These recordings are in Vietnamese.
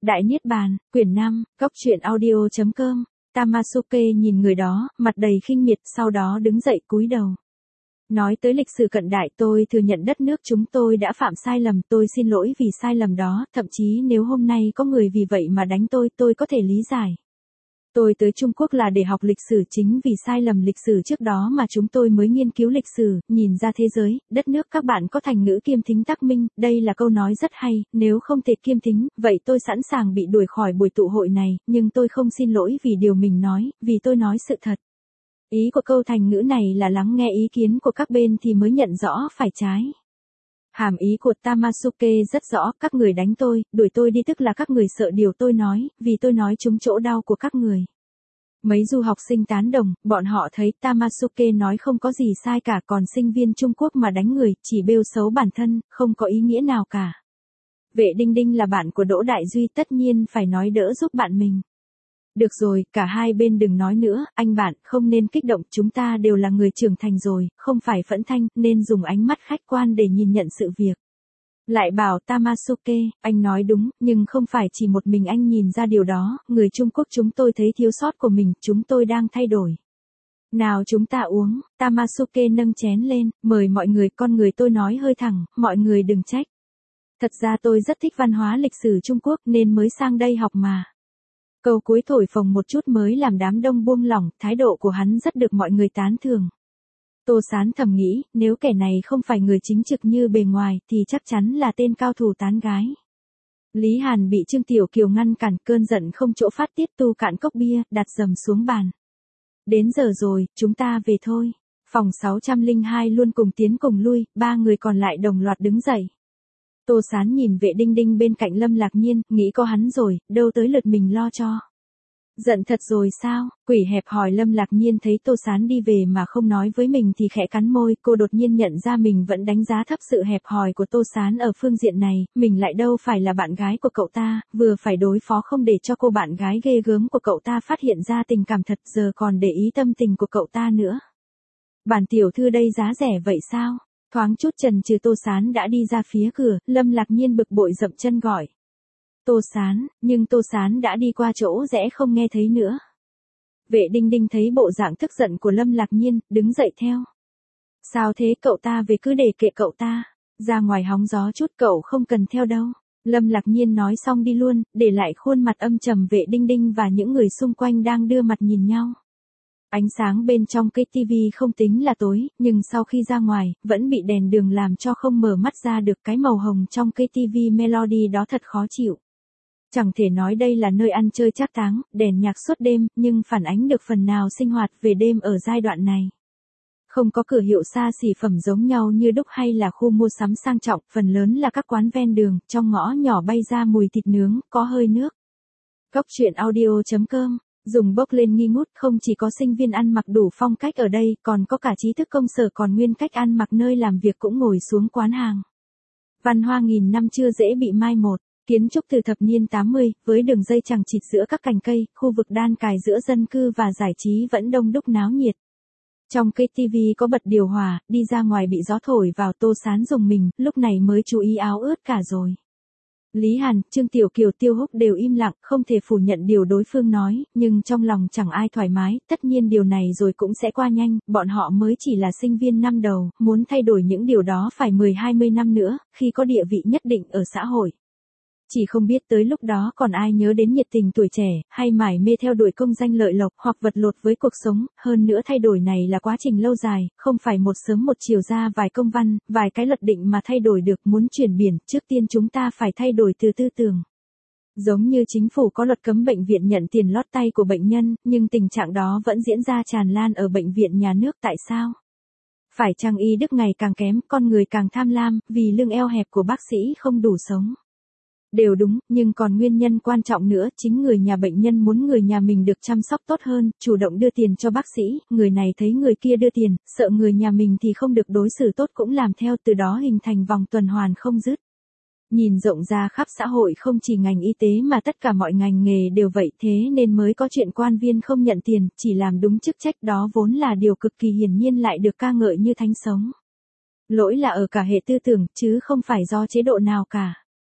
Đại Niết Bàn, quyển 5, góc truyện audio.com. Tamasuke nhìn người đó, mặt đầy khinh miệt, sau đó đứng dậy cúi đầu. Nói tới lịch sử cận đại, tôi thừa nhận đất nước chúng tôi đã phạm sai lầm, tôi xin lỗi vì sai lầm đó, thậm chí nếu hôm nay có người vì vậy mà đánh tôi có thể lý giải. Tôi tới Trung Quốc là để học lịch sử, chính vì sai lầm lịch sử trước đó mà chúng tôi mới nghiên cứu lịch sử, nhìn ra thế giới, đất nước các bạn có thành ngữ kiêm thính tác minh, đây là câu nói rất hay, nếu không thể kiêm thính, vậy tôi sẵn sàng bị đuổi khỏi buổi tụ hội này, nhưng tôi không xin lỗi vì điều mình nói, vì tôi nói sự thật. Ý của câu thành ngữ này là lắng nghe ý kiến của các bên thì mới nhận rõ phải trái. Hàm ý của Tamasuke rất rõ, các người đánh tôi, đuổi tôi đi tức là các người sợ điều tôi nói, vì tôi nói trúng chỗ đau của các người. Mấy du học sinh tán đồng, bọn họ thấy Tamasuke nói không có gì sai cả, còn sinh viên Trung Quốc mà đánh người, chỉ bêu xấu bản thân, không có ý nghĩa nào cả. Vệ Đinh Đinh là bạn của Đỗ Đại Duy, tất nhiên phải nói đỡ giúp bạn mình. Được rồi, cả hai bên đừng nói nữa, anh bạn, không nên kích động, chúng ta đều là người trưởng thành rồi, không phải phẫn thanh, nên dùng ánh mắt khách quan để nhìn nhận sự việc. Lại bảo Tamasuke, anh nói đúng, nhưng không phải chỉ một mình anh nhìn ra điều đó, người Trung Quốc chúng tôi thấy thiếu sót của mình, chúng tôi đang thay đổi. Nào chúng ta uống, Tamasuke nâng chén lên, mời mọi người, con người tôi nói hơi thẳng, mọi người đừng trách. Thật ra tôi rất thích văn hóa lịch sử Trung Quốc nên mới sang đây học mà. Câu cuối thổi phồng một chút mới làm đám đông buông lỏng, thái độ của hắn rất được mọi người tán thưởng. Tô Sán thầm nghĩ, nếu kẻ này không phải người chính trực như bề ngoài thì chắc chắn là tên cao thủ tán gái. Lý Hàn bị Trương Tiểu Kiều ngăn cản, cơn giận không chỗ phát tiết, tu cạn cốc bia, đặt dầm xuống bàn. Đến giờ rồi, chúng ta về thôi. Phòng 602 luôn cùng tiến cùng lui, ba người còn lại đồng loạt đứng dậy. Tô Sán nhìn Vệ Đinh Đinh bên cạnh Lâm Lạc Nhiên, nghĩ có hắn rồi, đâu tới lượt mình lo cho. Giận thật rồi sao? Quỷ hẹp hỏi. Lâm Lạc Nhiên thấy Tô Sán đi về mà không nói với mình thì khẽ cắn môi, cô đột nhiên nhận ra mình vẫn đánh giá thấp sự hẹp hòi của Tô Sán ở phương diện này, mình lại đâu phải là bạn gái của cậu ta, vừa phải đối phó không để cho cô bạn gái ghê gớm của cậu ta phát hiện ra tình cảm thật, giờ còn để ý tâm tình của cậu ta nữa. Bản tiểu thư đây giá rẻ vậy sao? Thoáng chút chần chừ Tô Sán đã đi ra phía cửa, Lâm Lạc Nhiên bực bội dậm chân gọi. Tô Sán, nhưng Tô Sán đã đi qua chỗ rẽ không nghe thấy nữa. Vệ Đinh Đinh thấy bộ dạng tức giận của Lâm Lạc Nhiên, đứng dậy theo. Sao thế cậu ta về cứ để kệ cậu ta, ra ngoài hóng gió chút cậu không cần theo đâu. Lâm Lạc Nhiên nói xong đi luôn, để lại khuôn mặt âm trầm Vệ Đinh Đinh và những người xung quanh đang đưa mặt nhìn nhau. Ánh sáng bên trong cái tivi không tính là tối, nhưng sau khi ra ngoài, vẫn bị đèn đường làm cho không mở mắt ra được, cái màu hồng trong cái tivi Melody đó thật khó chịu. Chẳng thể nói đây là nơi ăn chơi trác táng, đèn nhạc suốt đêm, nhưng phản ánh được phần nào sinh hoạt về đêm ở giai đoạn này. Không có cửa hiệu xa xỉ phẩm giống nhau như đúc hay là khu mua sắm sang trọng, phần lớn là các quán ven đường, trong ngõ nhỏ bay ra mùi thịt nướng, có hơi nước. Góc truyện audio.com. Dùng bốc lên nghi ngút, không chỉ có sinh viên ăn mặc đủ phong cách ở đây, còn có cả trí thức công sở còn nguyên cách ăn mặc nơi làm việc cũng ngồi xuống quán hàng. Văn hoa nghìn năm chưa dễ bị mai một. Kiến trúc từ thập niên 80, với đường dây chằng chịt giữa các cành cây, khu vực đan cài giữa dân cư và giải trí vẫn đông đúc náo nhiệt. Trong cây tivi có bật điều hòa, đi ra ngoài bị gió thổi vào, Tô Sán dùng mình, lúc này mới chú ý áo ướt cả rồi. Lý Hàn, Trương Tiểu Kiều, Tiêu Húc đều im lặng, không thể phủ nhận điều đối phương nói, nhưng trong lòng chẳng ai thoải mái, tất nhiên điều này rồi cũng sẽ qua nhanh, bọn họ mới chỉ là sinh viên năm đầu, muốn thay đổi những điều đó phải 10-20 năm nữa, khi có địa vị nhất định ở xã hội. Chỉ không biết tới lúc đó còn ai nhớ đến nhiệt tình tuổi trẻ, hay mải mê theo đuổi công danh lợi lộc, hoặc vật lộn với cuộc sống, hơn nữa thay đổi này là quá trình lâu dài, không phải một sớm một chiều ra vài công văn, vài cái luật định mà thay đổi được, muốn chuyển biển, trước tiên chúng ta phải thay đổi từ tư tưởng. Giống như chính phủ có luật cấm bệnh viện nhận tiền lót tay của bệnh nhân, nhưng tình trạng đó vẫn diễn ra tràn lan ở bệnh viện nhà nước, tại sao? Phải chăng y đức ngày càng kém, con người càng tham lam, vì lương eo hẹp của bác sĩ không đủ sống? Đều đúng, nhưng còn nguyên nhân quan trọng nữa, chính người nhà bệnh nhân muốn người nhà mình được chăm sóc tốt hơn, chủ động đưa tiền cho bác sĩ, người này thấy người kia đưa tiền, sợ người nhà mình thì không được đối xử tốt cũng làm theo, từ đó hình thành vòng tuần hoàn không dứt. Nhìn rộng ra khắp xã hội không chỉ ngành y tế mà tất cả mọi ngành nghề đều vậy, thế nên mới có chuyện quan viên không nhận tiền, chỉ làm đúng chức trách, đó vốn là điều cực kỳ hiển nhiên lại được ca ngợi như thánh sống. Lỗi là ở cả hệ tư tưởng, chứ không phải do chế độ nào cả.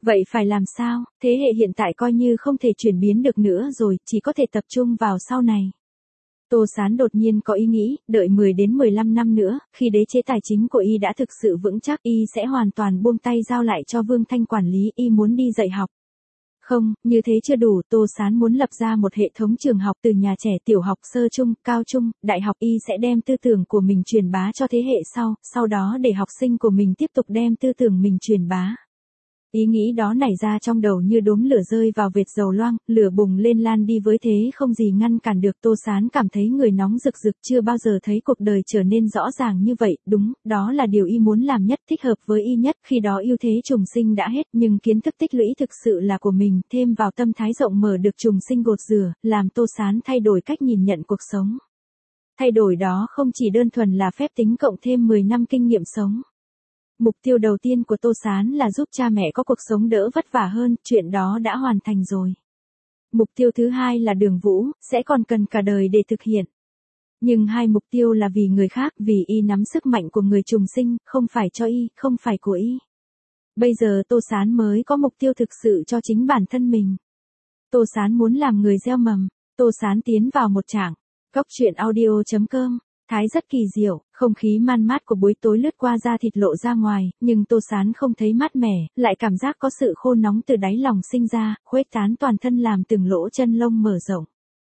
Vậy phải làm sao, thế hệ hiện tại coi như không thể chuyển biến được nữa rồi, chỉ có thể tập trung vào sau này. Tô Sán đột nhiên có ý nghĩ, đợi 10 đến 15 năm nữa, khi đế chế tài chính của y đã thực sự vững chắc, y sẽ hoàn toàn buông tay giao lại cho Vương Thanh quản lý, y muốn đi dạy học. Không, như thế chưa đủ, Tô Sán muốn lập ra một hệ thống trường học từ nhà trẻ tiểu học sơ trung, cao trung, đại học, y sẽ đem tư tưởng của mình truyền bá cho thế hệ sau đó để học sinh của mình tiếp tục đem tư tưởng mình truyền bá. Ý nghĩ đó nảy ra trong đầu như đốm lửa rơi vào vệt dầu loang, lửa bùng lên lan đi với thế không gì ngăn cản được. Tô Sán cảm thấy người nóng rực rực, chưa bao giờ thấy cuộc đời trở nên rõ ràng như vậy, đúng, đó là điều y muốn làm nhất, thích hợp với y nhất, khi đó ưu thế trùng sinh đã hết, nhưng kiến thức tích lũy thực sự là của mình, thêm vào tâm thái rộng mở được trùng sinh gột rửa, làm Tô Sán thay đổi cách nhìn nhận cuộc sống. Thay đổi đó không chỉ đơn thuần là phép tính cộng thêm 10 năm kinh nghiệm sống. Mục tiêu đầu tiên của Tô Sán là giúp cha mẹ có cuộc sống đỡ vất vả hơn, chuyện đó đã hoàn thành rồi. Mục tiêu thứ hai là Đường Vũ, sẽ còn cần cả đời để thực hiện. Nhưng hai mục tiêu là vì người khác, vì y nắm sức mạnh của người trùng sinh, không phải cho y, không phải của y. Bây giờ Tô Sán mới có mục tiêu thực sự cho chính bản thân mình. Tô Sán muốn làm người gieo mầm, Tô Sán tiến vào một trạng. Góc truyện audio.com. Thái rất kỳ diệu, không khí man mát của buổi tối lướt qua da thịt lộ ra ngoài, nhưng Tô Sán không thấy mát mẻ, lại cảm giác có sự khô nóng từ đáy lòng sinh ra, khuếch tán toàn thân làm từng lỗ chân lông mở rộng.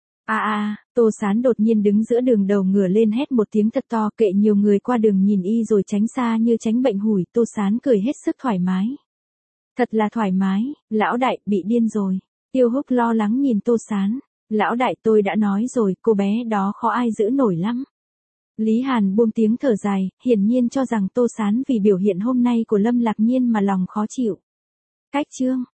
Tô Sán đột nhiên đứng giữa đường đầu ngửa lên hét một tiếng thật to, kệ nhiều người qua đường nhìn y rồi tránh xa như tránh bệnh hủi, Tô Sán cười hết sức thoải mái. Thật là thoải mái, lão đại, bị điên rồi. Tiêu Húc lo lắng nhìn Tô Sán. Lão đại, tôi đã nói rồi, cô bé đó khó ai giữ nổi lắm. Lý Hàn buông tiếng thở dài, hiển nhiên cho rằng Tô Sán vì biểu hiện hôm nay của Lâm Lạc Nhiên mà lòng khó chịu. Cách chương.